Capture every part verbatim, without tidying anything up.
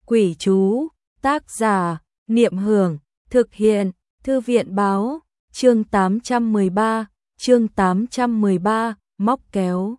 Quỷ chú, tác giả, Niệm Hưởng, thực hiện, Thư viện báo, chương tám trăm mười ba, chương tám trăm mười ba, móc kéo.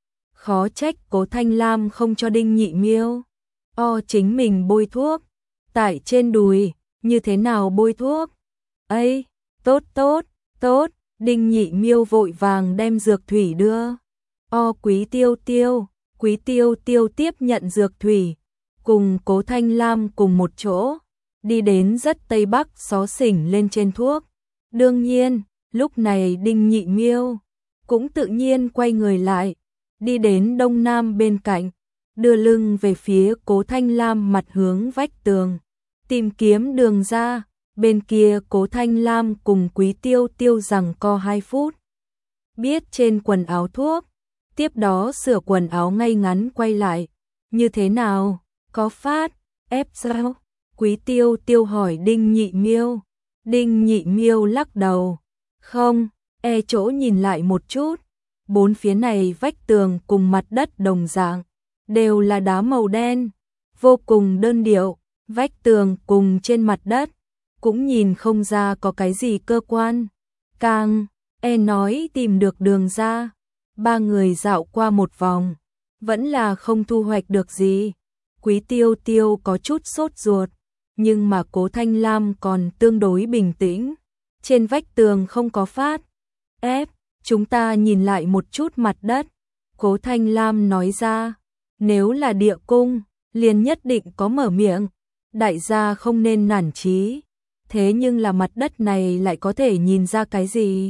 Khó trách Cố Thanh Lam không cho Đinh Nhị Miêu. O chính mình bôi thuốc, tại trên đùi, như thế nào bôi thuốc? Ây, tốt tốt, tốt, Đinh Nhị Miêu vội vàng đem dược thủy đưa. O Quý Tiêu Tiêu, Quý Tiêu Tiêu tiếp nhận dược thủy, cùng Cố Thanh Lam cùng một chỗ, đi đến rất Tây Bắc xó xỉnh lên trên thuốc. Đương nhiên, lúc này Đinh Nhị Miêu cũng tự nhiên quay người lại, đi đến Đông Nam bên cạnh, đưa lưng về phía Cố Thanh Lam mặt hướng vách tường, tìm kiếm đường ra. Bên kia Cố Thanh Lam cùng Quý Tiêu Tiêu rằng co hai phút. Biết trên quần áo thuốc, tiếp đó sửa quần áo ngay ngắn quay lại. Như thế nào? Có phát, ép sao? Quý Tiêu Tiêu hỏi Đinh Nhị Miêu. Đinh Nhị Miêu lắc đầu. Không, e chỗ nhìn lại một chút. Bốn phía này vách tường cùng mặt đất đồng dạng, đều là đá màu đen, vô cùng đơn điệu. Vách tường cùng trên mặt đất, cũng nhìn không ra có cái gì cơ quan. Càng, e nói tìm được đường ra. Ba người dạo qua một vòng, vẫn là không thu hoạch được gì. Quý Tiêu Tiêu có chút sốt ruột, nhưng mà Cố Thanh Lam còn tương đối bình tĩnh. Trên vách tường không có phát ép, chúng ta nhìn lại một chút mặt đất. Cố Thanh Lam nói ra, nếu là địa cung, liền nhất định có mở miệng. Đại gia không nên nản chí. Thế nhưng là mặt đất này lại có thể nhìn ra cái gì?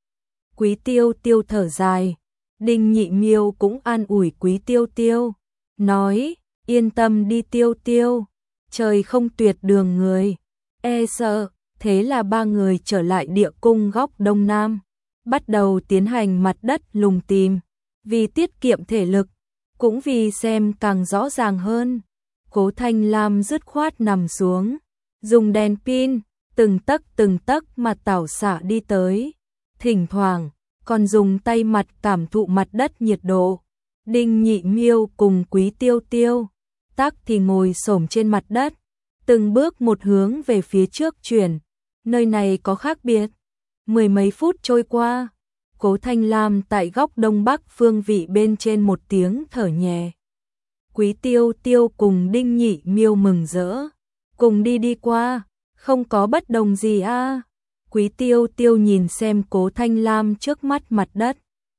Quý Tiêu Tiêu thở dài. Đinh Nhị Miêu cũng an ủi Quý Tiêu Tiêu, nói, yên tâm đi Tiêu Tiêu, trời không tuyệt đường người. E sợ, thế là ba người trở lại địa cung góc Đông Nam, bắt đầu tiến hành mặt đất lùng tìm, vì tiết kiệm thể lực, cũng vì xem càng rõ ràng hơn. Cố Thanh Lam dứt khoát nằm xuống, dùng đèn pin, từng tấc từng tấc mà tảo xạ đi tới, thỉnh thoảng còn dùng tay mặt cảm thụ mặt đất nhiệt độ. Đinh Nhị Miêu cùng Quý Tiêu Tiêu, tác thì ngồi xổm trên mặt đất, từng bước một hướng về phía trước chuyển. Nơi này có khác biệt. Mười mấy phút trôi qua, Cố Thanh Lam tại góc đông bắc phương vị bên trên một tiếng thở nhẹ. Quý Tiêu Tiêu cùng Đinh Nhị Miêu mừng rỡ, cùng đi đi qua, không có bất đồng gì a. À. Quý Tiêu Tiêu nhìn xem Cố Thanh Lam trước mắt mặt đất,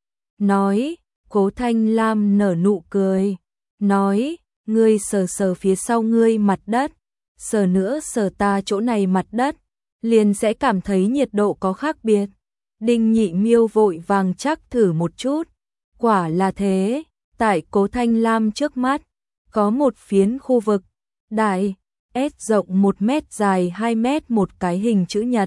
nói. Cố Thanh Lam nở nụ cười, nói, ngươi sờ sờ phía sau ngươi mặt đất, sờ nữa sờ ta chỗ này mặt đất, liền sẽ cảm thấy nhiệt độ có khác biệt. Đinh Nhị Miêu vội vàng chắc thử một chút, quả là thế. Tại Cố Thanh Lam trước mắt, có một phiến khu vực, đại, S rộng một mét dài hai mét một cái hình chữ nhật.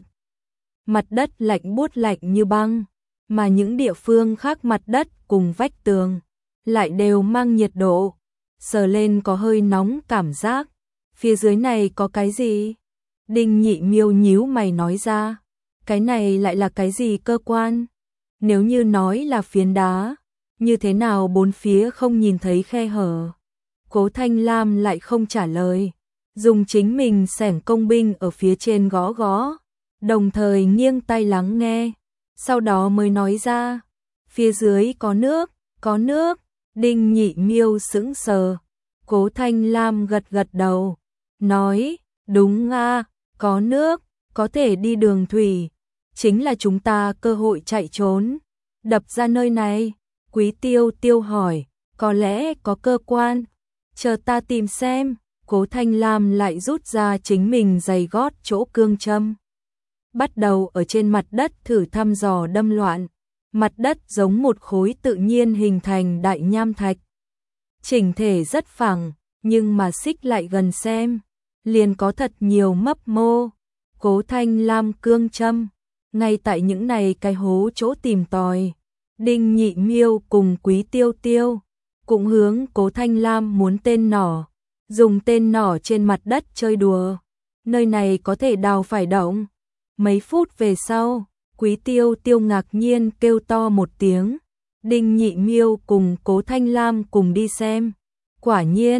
Mặt đất lạnh buốt lạnh như băng, mà những địa phương khác mặt đất cùng vách tường lại đều mang nhiệt độ, sờ lên có hơi nóng cảm giác. Phía dưới này có cái gì? Đinh Nhị Miêu nhíu mày nói ra, cái này lại là cái gì cơ quan? Nếu như nói là phiến đá, như thế nào bốn phía không nhìn thấy khe hở? Cố Thanh Lam lại không trả lời, dùng chính mình xẻng công binh ở phía trên gõ gõ, đồng thời nghiêng tay lắng nghe, sau đó mới nói ra, phía dưới có nước, có nước. Đinh Nhị Miêu sững sờ, Cố Thanh Lam gật gật đầu, nói, đúng a, có nước, có thể đi đường thủy, chính là chúng ta cơ hội chạy trốn. Đập ra nơi này. Quý Tiêu Tiêu hỏi, có lẽ có cơ quan, chờ ta tìm xem. Cố Thanh Lam lại rút ra chính mình giày gót chỗ cương châm, bắt đầu ở trên mặt đất thử thăm dò đâm loạn. Mặt đất giống một khối tự nhiên hình thành đại nham thạch, chỉnh thể rất phẳng, nhưng mà xích lại gần xem, liền có thật nhiều mấp mô. Cố Thanh Lam cương châm, ngay tại những này cái hố chỗ tìm tòi. Đinh Nhị Miêu cùng Quý Tiêu Tiêu cũng hướng Cố Thanh Lam muốn tên nỏ, dùng tên nỏ trên mặt đất chơi đùa. Nơi này có thể đào phải động. Mấy phút về sau, Quý Tiêu Tiêu ngạc nhiên kêu to một tiếng. Đinh Nhị Miêu cùng Cố Thanh Lam cùng đi xem. Quả nhiên,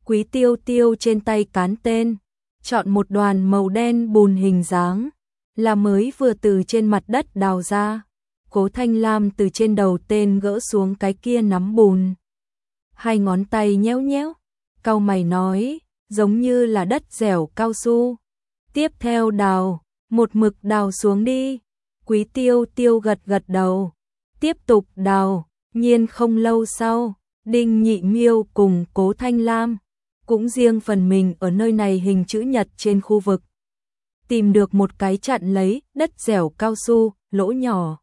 Quý Tiêu Tiêu trên tay cán tên, chọn một đoàn màu đen bùn hình dáng, là mới vừa từ trên mặt đất đào ra. Cố Thanh Lam từ trên đầu tên gỡ xuống cái kia nắm bùn. Hai ngón tay nhéo nhéo, cau mày nói, giống như là đất dẻo cao su. Tiếp theo đào, một mực đào xuống đi. Quý Tiêu Tiêu gật gật đầu, tiếp tục đào. Nhiên không lâu sau, Đinh Nhị Miêu cùng Cố Thanh Lam cũng riêng phần mình ở nơi này hình chữ nhật trên khu vực tìm được một cái chặn lấy đất dẻo cao su, lỗ nhỏ.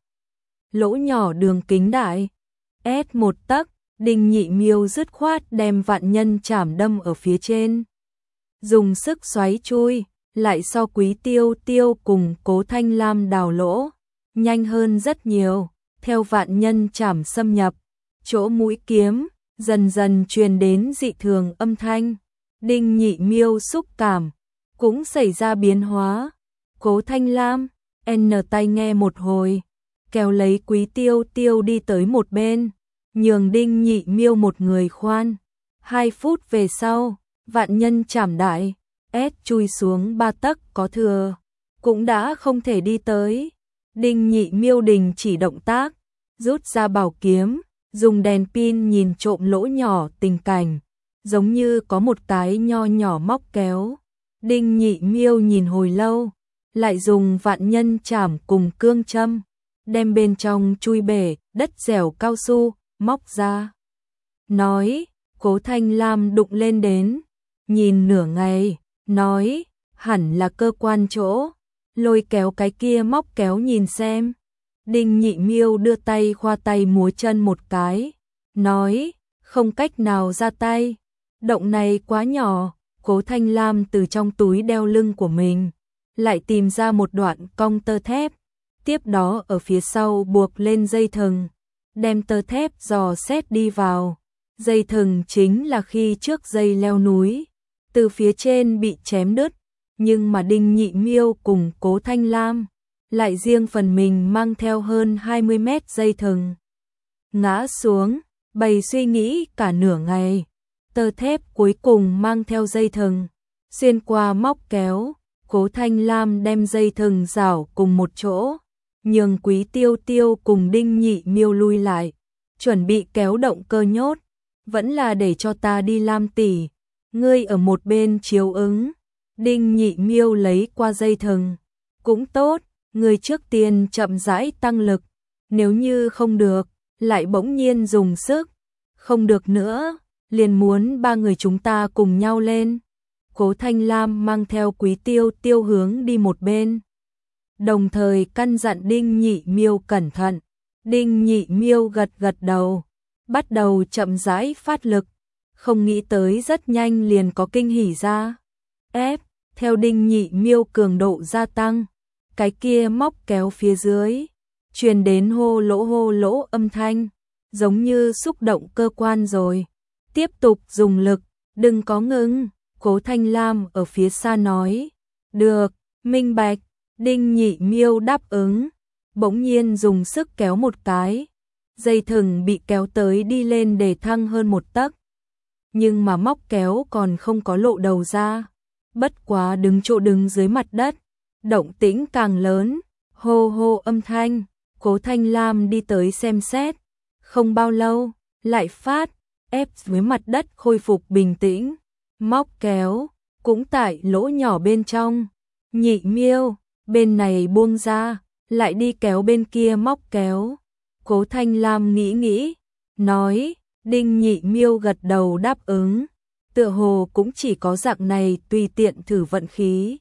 Lỗ nhỏ đường kính đại S một tấc, Đinh Nhị Miêu dứt khoát đem vạn nhân chảm đâm ở phía trên. Dùng sức xoáy chui, lại so Quý Tiêu Tiêu cùng Cố Thanh Lam đào lỗ, nhanh hơn rất nhiều. Theo vạn nhân chảm xâm nhập, chỗ mũi kiếm dần dần truyền đến dị thường âm thanh. Đinh Nhị Miêu xúc cảm cũng xảy ra biến hóa. Cố Thanh Lam n tay nghe một hồi, kéo lấy Quý Tiêu Tiêu đi tới một bên, nhường Đinh Nhị Miêu một người khoan. Hai phút về sau, vạn nhân chảm đại S chui xuống ba tấc có thừa, cũng đã không thể đi tới. Đinh Nhị Miêu đình chỉ động tác, rút ra bảo kiếm, dùng đèn pin nhìn trộm lỗ nhỏ tình cảnh, giống như có một cái nho nhỏ móc kéo. Đinh Nhị Miêu nhìn hồi lâu, lại dùng vạn nhân chảm cùng cương châm, đem bên trong chui bể đất dẻo cao su, móc ra. Nói, Cố Thanh Lam đụng lên đến, nhìn nửa ngày, nói, hẳn là cơ quan chỗ, lôi kéo cái kia móc kéo nhìn xem. Đinh Nhị Miêu đưa tay khoa tay múa chân một cái, nói, không cách nào ra tay, động này quá nhỏ. Cố Thanh Lam từ trong túi đeo lưng của mình lại tìm ra một đoạn cong tơ thép, tiếp đó ở phía sau buộc lên dây thừng, đem tơ thép dò xét đi vào. Dây thừng chính là khi trước dây leo núi, từ phía trên bị chém đứt, nhưng mà Đinh Nhị Miêu cùng Cố Thanh Lam lại riêng phần mình mang theo hơn hai mươi mét dây thừng. Ngã xuống, bầy suy nghĩ cả nửa ngày, tơ thép cuối cùng mang theo dây thừng, xuyên qua móc kéo. Cố Thanh Lam đem dây thừng rảo cùng một chỗ, nhường Quý Tiêu Tiêu cùng Đinh Nhị Miêu lui lại, chuẩn bị kéo động cơ nhốt. Vẫn là để cho ta đi Lam tỷ, ngươi ở một bên chiếu ứng. Đinh Nhị Miêu lấy qua dây thừng, cũng tốt, ngươi trước tiên chậm rãi tăng lực, nếu như không được, lại bỗng nhiên dùng sức, không được nữa, liền muốn ba người chúng ta cùng nhau lên. Cố Thanh Lam mang theo Quý Tiêu Tiêu hướng đi một bên, đồng thời căn dặn Đinh Nhị Miêu cẩn thận. Đinh Nhị Miêu gật gật đầu, bắt đầu chậm rãi phát lực, không nghĩ tới rất nhanh liền có kinh hỉ ra. Ép, theo Đinh Nhị Miêu cường độ gia tăng, cái kia móc kéo phía dưới truyền đến hô lỗ hô lỗ âm thanh, giống như xúc động cơ quan rồi. Tiếp tục dùng lực, đừng có ngừng. Cố Thanh Lam ở phía xa nói, được, minh bạch. Đinh Nhị Miêu đáp ứng, bỗng nhiên dùng sức kéo một cái, dây thừng bị kéo tới đi lên để thăng hơn một tấc, nhưng mà móc kéo còn không có lộ đầu ra. Bất quá đứng chỗ đứng dưới mặt đất, động tĩnh càng lớn, hô hô âm thanh. Cố Thanh Lam đi tới xem xét, không bao lâu, lại phát, ép dưới mặt đất khôi phục bình tĩnh. Móc kéo, cũng tại lỗ nhỏ bên trong. Nhị Miêu, bên này buông ra, lại đi kéo bên kia móc kéo. Cố Thanh Lam nghĩ nghĩ, nói, Đinh Nhị Miêu gật đầu đáp ứng. Tựa hồ cũng chỉ có dạng này tùy tiện thử vận khí.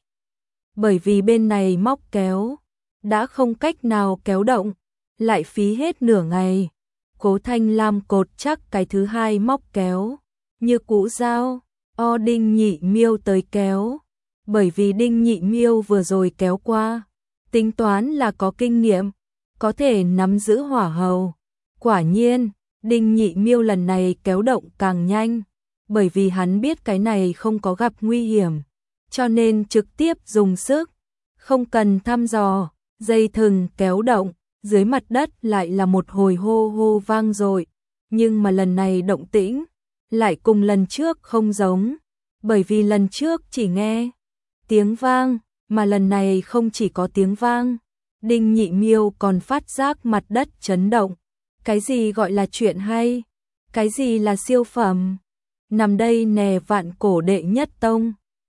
Bởi vì bên này móc kéo đã không cách nào kéo động, lại phí hết nửa ngày. Cố Thanh Lam cột chắc cái thứ hai móc kéo, như cũ dao, o Đinh Nhị Miêu tới kéo. Bởi vì Đinh Nhị Miêu vừa rồi kéo qua, tính toán là có kinh nghiệm, có thể nắm giữ hỏa hầu. Quả nhiên, Đinh Nhị Miêu lần này kéo động càng nhanh, bởi vì hắn biết cái này không có gặp nguy hiểm, cho nên trực tiếp dùng sức, không cần thăm dò. Dây thừng kéo động, dưới mặt đất lại là một hồi hô hô vang dội, nhưng mà lần này động tĩnh lại cùng lần trước không giống, bởi vì lần trước chỉ nghe tiếng vang, mà lần này không chỉ có tiếng vang. Đinh Nhị Miêu còn phát giác mặt đất chấn động. Cái gì gọi là chuyện hay? Cái gì là siêu phẩm? Nằm đây nè vạn cổ đệ nhất tông.